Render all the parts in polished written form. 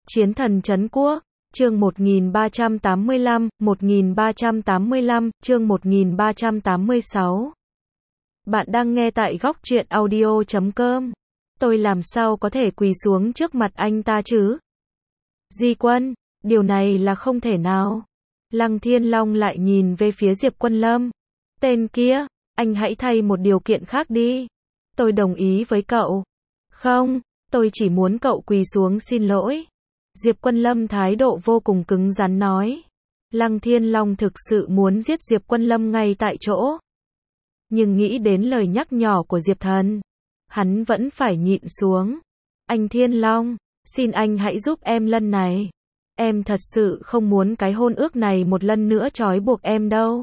Chiến thần trấn quốc, chương 1385, chương 1386. Bạn đang nghe tại góc truyện audio.com. Tôi làm sao có thể quỳ xuống trước mặt anh ta chứ? Di Quân, điều này là không thể nào. Lăng Thiên Long lại nhìn về phía Diệp Quân Lâm. Tên kia, anh hãy thay một điều kiện khác đi. Tôi đồng ý với cậu. Không, tôi chỉ muốn cậu quỳ xuống xin lỗi. Diệp Quân Lâm thái độ vô cùng cứng rắn nói. Lăng Thiên Long thực sự muốn giết Diệp Quân Lâm ngay tại chỗ. Nhưng nghĩ đến lời nhắc nhở của Diệp Thần, hắn vẫn phải nhịn xuống. Anh Thiên Long, xin anh hãy giúp em lần này. Em thật sự không muốn cái hôn ước này một lần nữa trói buộc em đâu.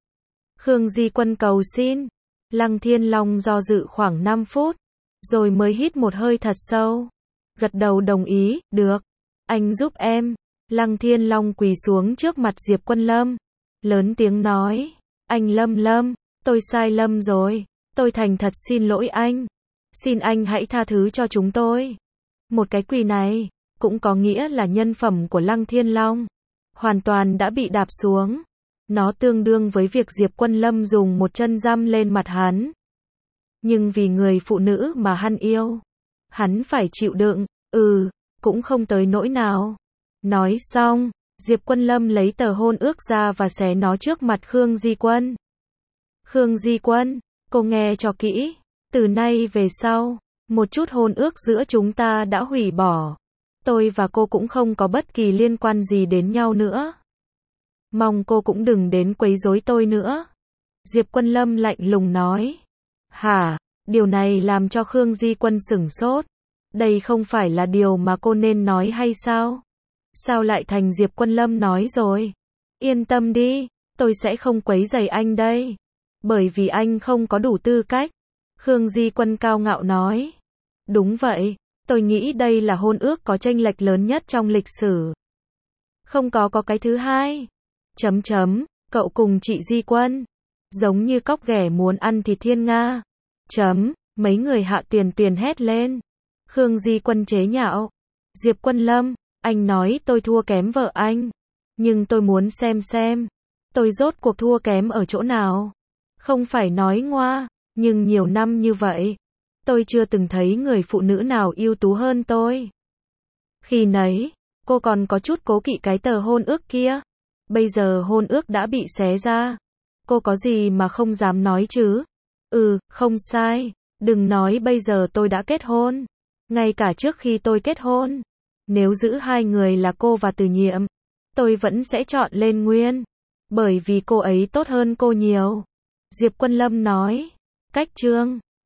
Khương Di Quân cầu xin. Lăng Thiên Long do dự khoảng 5 phút, rồi mới hít một hơi thật sâu. Gật đầu đồng ý, được. Anh giúp em. Lăng Thiên Long quỳ xuống trước mặt Diệp Quân Lâm. Lớn tiếng nói. Anh Lâm, tôi sai lầm rồi. Tôi thành thật xin lỗi anh. Xin anh hãy tha thứ cho chúng tôi. Một cái quỳ này, cũng có nghĩa là nhân phẩm của Lăng Thiên Long hoàn toàn đã bị đạp xuống. Nó tương đương với việc Diệp Quân Lâm dùng một chân giẫm lên mặt hắn. Nhưng vì người phụ nữ mà hắn yêu, hắn phải chịu đựng, cũng không tới nỗi nào. Nói xong, Diệp Quân Lâm lấy tờ hôn ước ra và xé nó trước mặt Khương Di Quân. Khương Di Quân, cô nghe cho kỹ, từ nay về sau, một chút hôn ước giữa chúng ta đã hủy bỏ. Tôi và cô cũng không có bất kỳ liên quan gì đến nhau nữa. Mong cô cũng đừng đến quấy rối tôi nữa. Diệp Quân Lâm lạnh lùng nói. Hả? Điều này làm cho Khương Di Quân sửng sốt. Đây không phải là điều mà cô nên nói hay sao? Sao lại thành Diệp Quân Lâm nói rồi? Yên tâm đi, tôi sẽ không quấy rầy anh đây. Bởi vì anh không có đủ tư cách. Khương Di Quân cao ngạo nói. Đúng vậy, tôi nghĩ đây là hôn ước có chênh lệch lớn nhất trong lịch sử. Không có cái thứ hai. Cậu cùng chị Di Quân, giống như cóc ghẻ muốn ăn thịt thiên nga. Mấy người Hạ Tuyền hét lên. Khương Di Quân chế nhạo. Diệp Quân Lâm, anh nói tôi thua kém vợ anh. Nhưng tôi muốn xem, tôi rốt cuộc thua kém ở chỗ nào. Không phải nói ngoa, nhưng nhiều năm như vậy, tôi chưa từng thấy người phụ nữ nào ưu tú hơn tôi. Khi nấy, cô còn có chút cố kỵ cái tờ hôn ước kia. Bây giờ hôn ước đã bị xé ra. Cô có gì mà không dám nói chứ? Không sai. Đừng nói bây giờ tôi đã kết hôn. Ngay cả trước khi tôi kết hôn, nếu giữ hai người là cô và Từ Nhiệm, tôi vẫn sẽ chọn Lên Nguyên. Bởi vì cô ấy tốt hơn cô nhiều. Diệp Quân Lâm nói. Cách chương